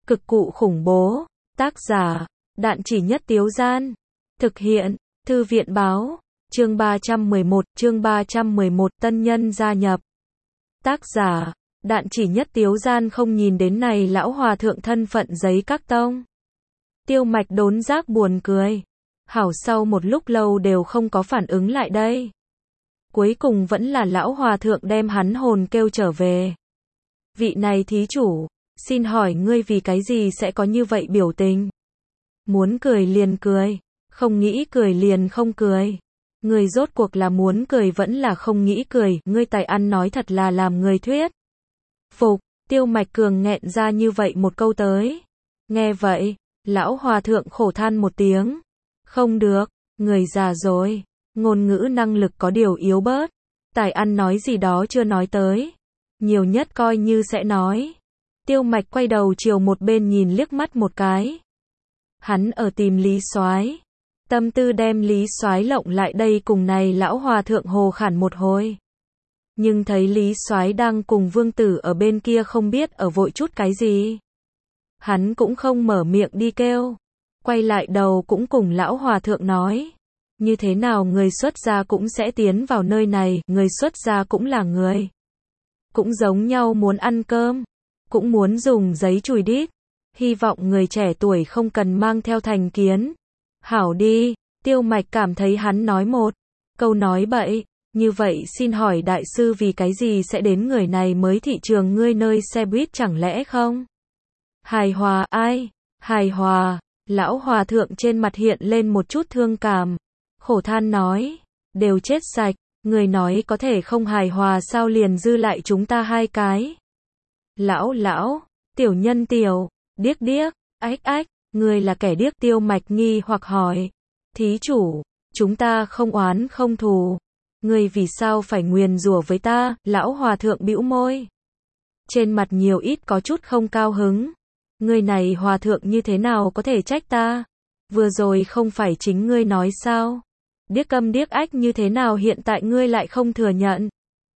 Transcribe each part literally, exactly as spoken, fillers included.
Cực cụ khủng bố. Tác giả, Đạn Chỉ Nhất Tiếu Gian. Thực hiện, Thư viện báo. Chương ba trăm mười một, chương ba trăm mười một, tân nhân gia nhập. Tác giả, Đạn Chỉ Nhất Tiếu Gian. Không nhìn đến này lão hòa thượng thân phận giấy các tông. Tiêu Mạch đốn giác buồn cười. Hảo sau một lúc lâu đều không có phản ứng lại đây. Cuối cùng vẫn là lão hòa thượng đem hắn hồn kêu trở về. Vị này thí chủ, xin hỏi ngươi vì cái gì sẽ có như vậy biểu tình? Muốn cười liền cười, không nghĩ cười liền không cười. Ngươi rốt cuộc là muốn cười vẫn là không nghĩ cười, ngươi tài ăn nói thật là làm người thuyết. Phục, Tiêu Mạch Cường nghẹn ra như vậy một câu tới. Nghe vậy, lão hòa thượng khổ than một tiếng. Không được, người già rồi, ngôn ngữ năng lực có điều yếu bớt. Tài ăn nói gì đó chưa nói tới. Nhiều nhất coi như sẽ nói. Tiêu Mạch quay đầu chiều một bên nhìn liếc mắt một cái. Hắn ở tìm Lý Soái. Tâm tư đem Lý Soái lộng lại đây cùng này lão hòa thượng hồ khản một hồi. Nhưng thấy Lý Soái đang cùng Vương Tử ở bên kia không biết ở vội chút cái gì. Hắn cũng không mở miệng đi kêu. Quay lại đầu cũng cùng lão hòa thượng nói. Như thế nào người xuất gia cũng sẽ tiến vào nơi này, người xuất gia cũng là người. Cũng giống nhau muốn ăn cơm, cũng muốn dùng giấy chùi đít. Hy vọng người trẻ tuổi không cần mang theo thành kiến. Hảo đi, Tiêu Mạch cảm thấy hắn nói một câu nói bậy. Như vậy xin hỏi đại sư vì cái gì sẽ đến người này mới thị trường ngươi nơi xe buýt chẳng lẽ không? Hài hòa ai? Hài hòa, lão hòa thượng trên mặt hiện lên một chút thương cảm. Khổ than nói, đều chết sạch, người nói có thể không hài hòa sao liền dư lại chúng ta hai cái. Lão lão, tiểu nhân tiểu, điếc điếc, ách ách, người là kẻ điếc. Tiêu Mạch nghi hoặc hỏi, thí chủ, chúng ta không oán không thù. Người vì sao phải nguyền rủa với ta? Lão hòa thượng bĩu môi. Trên mặt nhiều ít có chút không cao hứng. Người này hòa thượng như thế nào có thể trách ta? Vừa rồi không phải chính ngươi nói sao? Điếc câm điếc ách như thế nào hiện tại ngươi lại không thừa nhận?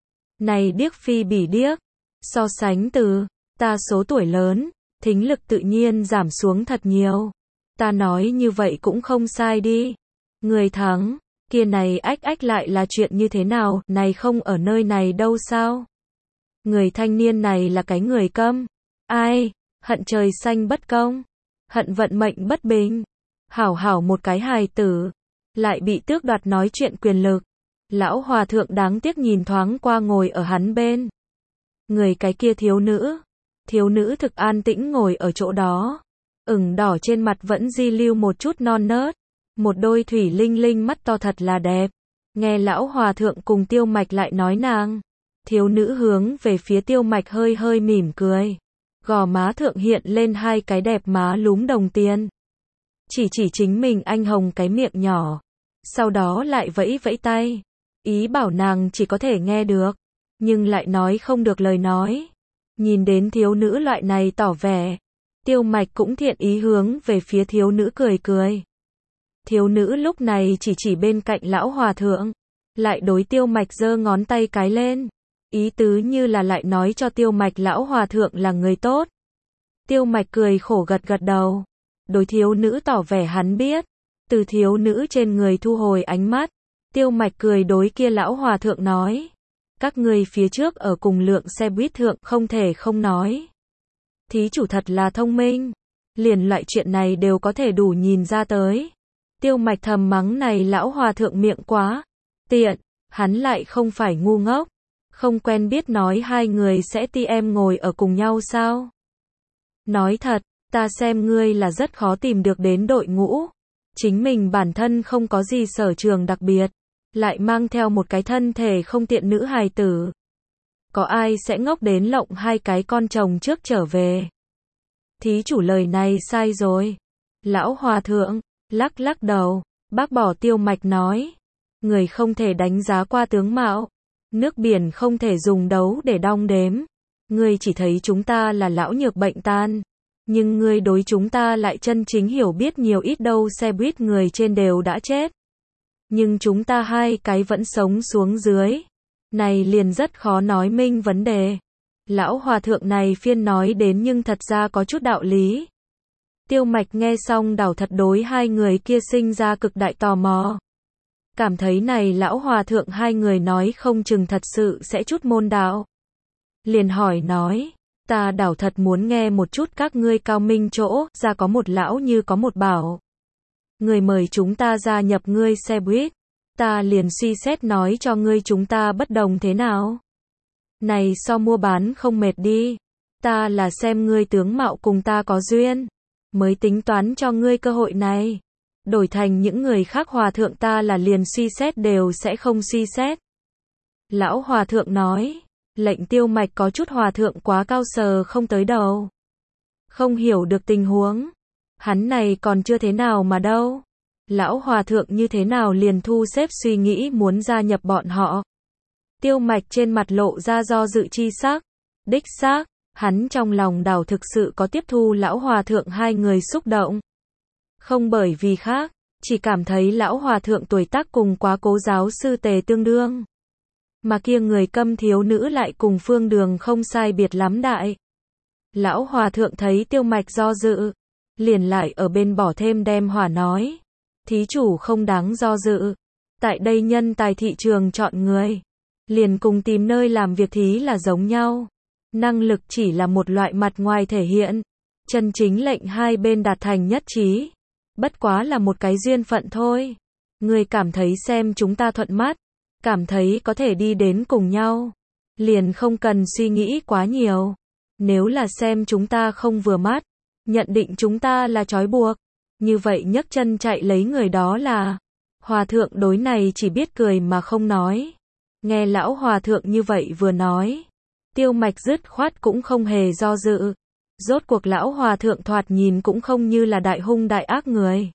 Này điếc phi bỉ điếc. So sánh từ, ta số tuổi lớn, thính lực tự nhiên giảm xuống thật nhiều. Ta nói như vậy cũng không sai đi. Người thắng, kia này ách ách lại là chuyện như thế nào, này không ở nơi này đâu sao? Người thanh niên này là cái người câm. Ai? Hận trời xanh bất công. Hận vận mệnh bất bình. Hảo hảo một cái hài tử. Lại bị tước đoạt nói chuyện quyền lực. Lão hòa thượng đáng tiếc nhìn thoáng qua ngồi ở hắn bên. Người cái kia thiếu nữ. Thiếu nữ thực an tĩnh ngồi ở chỗ đó. Ửng đỏ trên mặt vẫn di lưu một chút non nớt. Một đôi thủy linh linh mắt to thật là đẹp. Nghe lão hòa thượng cùng Tiêu Mạch lại nói nàng. Thiếu nữ hướng về phía Tiêu Mạch hơi hơi mỉm cười. Gò má thượng hiện lên hai cái đẹp má lúm đồng tiền. Chỉ chỉ chính mình anh hồng cái miệng nhỏ. Sau đó lại vẫy vẫy tay. Ý bảo nàng chỉ có thể nghe được. Nhưng lại nói không được lời nói. Nhìn đến thiếu nữ loại này tỏ vẻ. Tiêu Mạch cũng thiện ý hướng về phía thiếu nữ cười cười. Thiếu nữ lúc này chỉ chỉ bên cạnh lão hòa thượng. Lại đối Tiêu Mạch giơ ngón tay cái lên. Ý tứ như là lại nói cho Tiêu Mạch lão hòa thượng là người tốt. Tiêu Mạch cười khổ gật gật đầu. Đối thiếu nữ tỏ vẻ hắn biết. Từ thiếu nữ trên người thu hồi ánh mắt. Tiêu Mạch cười đối kia lão hòa thượng nói. Các ngươi phía trước ở cùng lượng xe buýt thượng không thể không nói. Thí chủ thật là thông minh. Liền loại chuyện này đều có thể đủ nhìn ra tới. Tiêu Mạch thầm mắng này lão hòa thượng miệng quá tiện. Hắn lại không phải ngu ngốc. Không quen biết nói hai người sẽ ti em ngồi ở cùng nhau sao? Nói thật, ta xem ngươi là rất khó tìm được đến đội ngũ. Chính mình bản thân không có gì sở trường đặc biệt. Lại mang theo một cái thân thể không tiện nữ hài tử. Có ai sẽ ngốc đến lộng hai cái con chồng trước trở về? Thí chủ lời này sai rồi. Lão hòa thượng, lắc lắc đầu, bác bỏ Tiêu Mạch nói. Người không thể đánh giá qua tướng mạo. Nước biển không thể dùng đấu để đong đếm. Ngươi chỉ thấy chúng ta là lão nhược bệnh tan. Nhưng ngươi đối chúng ta lại chân chính hiểu biết nhiều ít đâu. Xe buýt người trên đều đã chết. Nhưng chúng ta hai cái vẫn sống xuống dưới. Này liền rất khó nói minh vấn đề. Lão hòa thượng này phiên nói đến nhưng thật ra có chút đạo lý. Tiêu Mạch nghe xong đảo thật đối hai người kia sinh ra cực đại tò mò. Cảm thấy này lão hòa thượng hai người nói không chừng thật sự sẽ chút môn đạo. Liền hỏi nói, ta đảo thật muốn nghe một chút các ngươi cao minh chỗ, ra có một lão như có một bảo. Người mời chúng ta gia nhập ngươi xe buýt, ta liền suy xét nói cho ngươi chúng ta bất đồng thế nào. Này so mua bán không mệt đi, ta là xem ngươi tướng mạo cùng ta có duyên, mới tính toán cho ngươi cơ hội này. Đổi thành những người khác hòa thượng ta là liền suy xét đều sẽ không suy xét. Lão hòa thượng nói, lệnh Tiêu Mạch có chút hòa thượng quá cao sờ không tới đầu. Không hiểu được tình huống. Hắn này còn chưa thế nào mà đâu. Lão hòa thượng như thế nào liền thu xếp suy nghĩ muốn gia nhập bọn họ. Tiêu Mạch trên mặt lộ ra do dự chi sắc. Đích xác, hắn trong lòng đảo thực sự có tiếp thu lão hòa thượng hai người xúc động. Không bởi vì khác, chỉ cảm thấy lão hòa thượng tuổi tác cùng quá cố giáo sư Tề tương đương. Mà kia người câm thiếu nữ lại cùng Phương Đường không sai biệt lắm đại. Lão hòa thượng thấy Tiêu Mạch do dự, liền lại ở bên bỏ thêm đem hỏa nói. Thí chủ không đáng do dự. Tại đây nhân tài thị trường chọn người. Liền cùng tìm nơi làm việc thí là giống nhau. Năng lực chỉ là một loại mặt ngoài thể hiện. Chân chính lệnh hai bên đạt thành nhất trí. Bất quá là một cái duyên phận thôi. Người cảm thấy xem chúng ta thuận mắt. Cảm thấy có thể đi đến cùng nhau. Liền không cần suy nghĩ quá nhiều. Nếu là xem chúng ta không vừa mắt. Nhận định chúng ta là trói buộc. Như vậy nhấc chân chạy lấy người đó là. Hòa thượng đối này chỉ biết cười mà không nói. Nghe lão hòa thượng như vậy vừa nói. Tiêu Mạch dứt khoát cũng không hề do dự. Rốt cuộc lão hòa thượng thoạt nhìn cũng không như là đại hung đại ác người.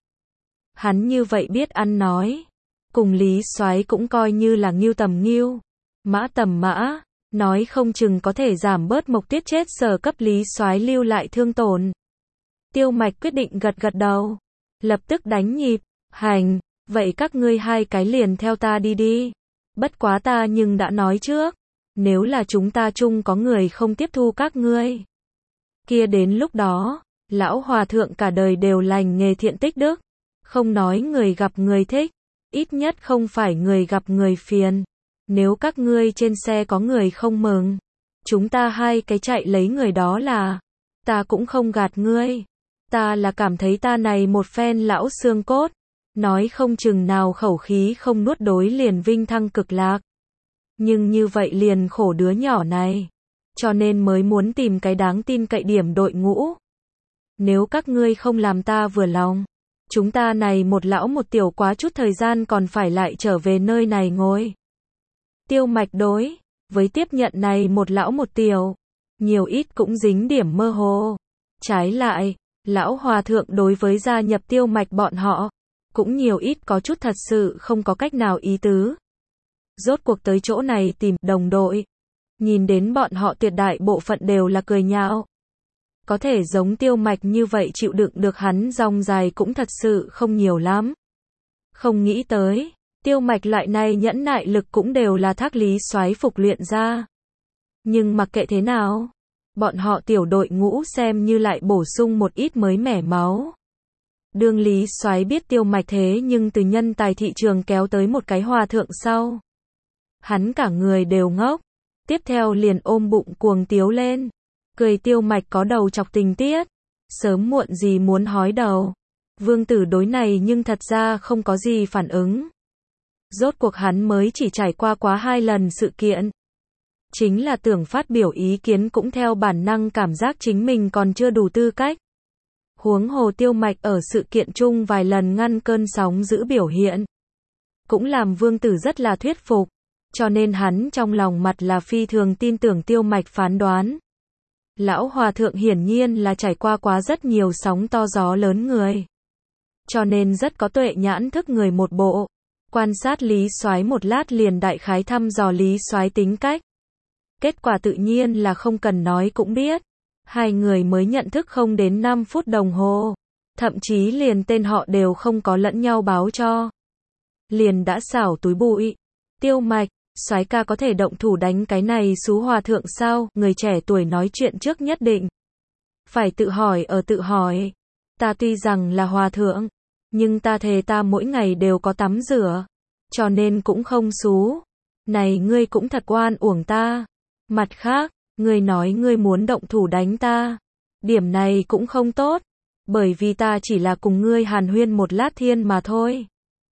Hắn như vậy biết ăn nói. Cùng Lý Soái cũng coi như là ngưu tầm ngưu. Mã tầm mã. Nói không chừng có thể giảm bớt mộc tiết chết sở cấp Lý Soái lưu lại thương tổn. Tiêu Mạch quyết định gật gật đầu. Lập tức đánh nhịp. Hành. Vậy các ngươi hai cái liền theo ta đi đi. Bất quá ta nhưng đã nói trước. Nếu là chúng ta chung có người không tiếp thu các ngươi. Kia đến lúc đó, lão hòa thượng cả đời đều lành nghề thiện tích đức. Không nói người gặp người thích. Ít nhất không phải người gặp người phiền. Nếu các ngươi trên xe có người không mừng. Chúng ta hai cái chạy lấy người đó là. Ta cũng không gạt ngươi. Ta là cảm thấy ta này một phen lão xương cốt. Nói không chừng nào khẩu khí không nuốt đối liền vinh thăng cực lạc. Nhưng như vậy liền khổ đứa nhỏ này. Cho nên mới muốn tìm cái đáng tin cậy điểm đội ngũ. Nếu các ngươi không làm ta vừa lòng. Chúng ta này một lão một tiểu quá chút thời gian còn phải lại trở về nơi này ngồi. Tiêu Mạch đối. Với tiếp nhận này một lão một tiểu. Nhiều ít cũng dính điểm mơ hồ. Trái lại. Lão hòa thượng đối với gia nhập Tiêu Mạch bọn họ. Cũng nhiều ít có chút thật sự không có cách nào ý tứ. Rốt cuộc tới chỗ này tìm đồng đội. Nhìn đến bọn họ tuyệt đại bộ phận đều là cười nhạo. Có thể giống Tiêu Mạch như vậy chịu đựng được hắn dòng dài cũng thật sự không nhiều lắm. Không nghĩ tới, Tiêu Mạch loại này nhẫn nại lực cũng đều là thác Lý Soái phục luyện ra. Nhưng mặc kệ thế nào, bọn họ tiểu đội ngũ xem như lại bổ sung một ít mới mẻ máu. Đương Lý Soái biết Tiêu Mạch thế nhưng từ nhân tài thị trường kéo tới một cái hòa thượng sau. Hắn cả người đều ngốc. Tiếp theo liền ôm bụng cuồng tiếu lên. Cười Tiêu Mạch có đầu chọc tình tiết. Sớm muộn gì muốn hói đầu. Vương tử đối này nhưng thật ra không có gì phản ứng. Rốt cuộc hắn mới chỉ trải qua quá hai lần sự kiện. Chính là tưởng phát biểu ý kiến cũng theo bản năng cảm giác chính mình còn chưa đủ tư cách. Huống hồ Tiêu Mạch ở sự kiện chung vài lần ngăn cơn sóng giữ biểu hiện. Cũng làm vương tử rất là thuyết phục. Cho nên hắn trong lòng mặt là phi thường tin tưởng Tiêu Mạch phán đoán. Lão hòa thượng hiển nhiên là trải qua quá rất nhiều sóng to gió lớn người. Cho nên rất có tuệ nhãn thức người một bộ. Quan sát Lý Soái một lát liền đại khái thăm dò Lý Soái tính cách. Kết quả tự nhiên là không cần nói cũng biết. Hai người mới nhận thức không đến năm phút đồng hồ. Thậm chí liền tên họ đều không có lẫn nhau báo cho. Liền đã xảo túi bụi. Tiêu Mạch, Soái ca có thể động thủ đánh cái này xú hòa thượng sao? Người trẻ tuổi nói chuyện trước nhất định phải tự hỏi ở tự hỏi. Ta tuy rằng là hòa thượng, nhưng ta thề ta mỗi ngày đều có tắm rửa, cho nên cũng không xú. Này ngươi cũng thật oan uổng ta. Mặt khác, ngươi nói ngươi muốn động thủ đánh ta. Điểm này cũng không tốt, bởi vì ta chỉ là cùng ngươi hàn huyên một lát thiên mà thôi.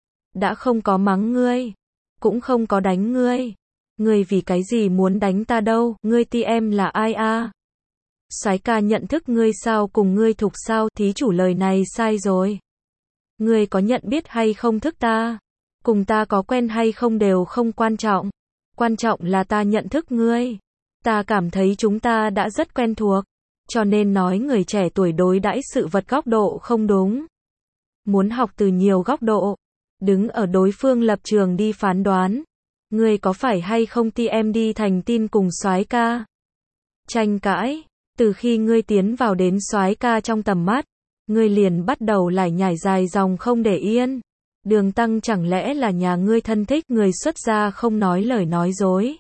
Đã không có mắng ngươi, cũng không có đánh ngươi. Ngươi vì cái gì muốn đánh ta đâu? Ngươi ti em là ai a? Soái ca nhận thức ngươi sao? Cùng ngươi thục sao? Thí chủ lời này sai rồi. Ngươi có nhận biết hay không thức ta? Cùng ta có quen hay không đều không quan trọng. Quan trọng là ta nhận thức ngươi. Ta cảm thấy chúng ta đã rất quen thuộc, cho nên nói người trẻ tuổi đối đãi sự vật góc độ không đúng. Muốn học từ nhiều góc độ, đứng ở đối phương lập trường đi phán đoán. Ngươi có phải hay không ti em đi thành tin cùng soái ca? Tranh cãi, từ khi ngươi tiến vào đến soái ca trong tầm mắt, ngươi liền bắt đầu lải nhải dài dòng không để yên. Đường Tăng chẳng lẽ là nhà ngươi thân thích? Người xuất gia không nói lời nói dối.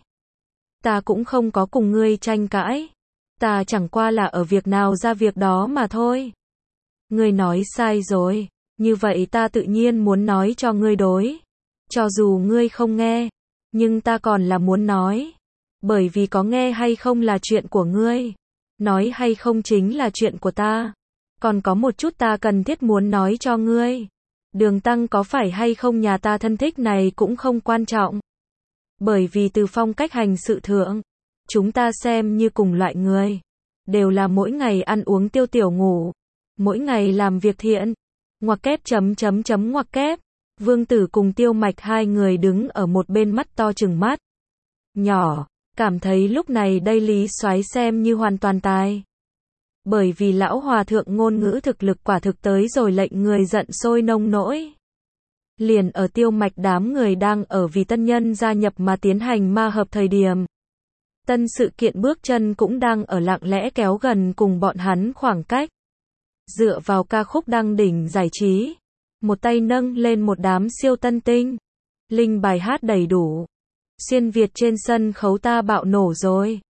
Ta cũng không có cùng ngươi tranh cãi. Ta chẳng qua là ở việc nào ra việc đó mà thôi. Ngươi nói sai rồi. Như vậy ta tự nhiên muốn nói cho ngươi đối. Cho dù ngươi không nghe, nhưng ta còn là muốn nói. Bởi vì có nghe hay không là chuyện của ngươi. Nói hay không chính là chuyện của ta. Còn có một chút ta cần thiết muốn nói cho ngươi. Đường Tăng có phải hay không nhà ta thân thích này cũng không quan trọng. Bởi vì từ phong cách hành sự thượng, chúng ta xem như cùng loại người. Đều là mỗi ngày ăn uống tiêu tiểu ngủ. Mỗi ngày làm việc thiện. Ngoặc kép chấm chấm chấm ngoặc kép. Vương Tử cùng Tiêu Mạch hai người đứng ở một bên mắt to trừng mắt nhỏ, cảm thấy lúc này đây Lý Soái xem như hoàn toàn tài. Bởi vì lão hòa thượng ngôn ngữ thực lực quả thực tới rồi lệnh người giận sôi nông nỗi. Liền ở Tiêu Mạch đám người đang ở vì tân nhân gia nhập mà tiến hành ma hợp thời điểm. Tân sự kiện bước chân cũng đang ở lặng lẽ kéo gần cùng bọn hắn khoảng cách. Dựa vào ca khúc đăng đỉnh giải trí. Một tay nâng lên một đám siêu tân tinh. Linh bài hát đầy đủ. Xuyên Việt trên sân khấu ta bạo nổ rồi.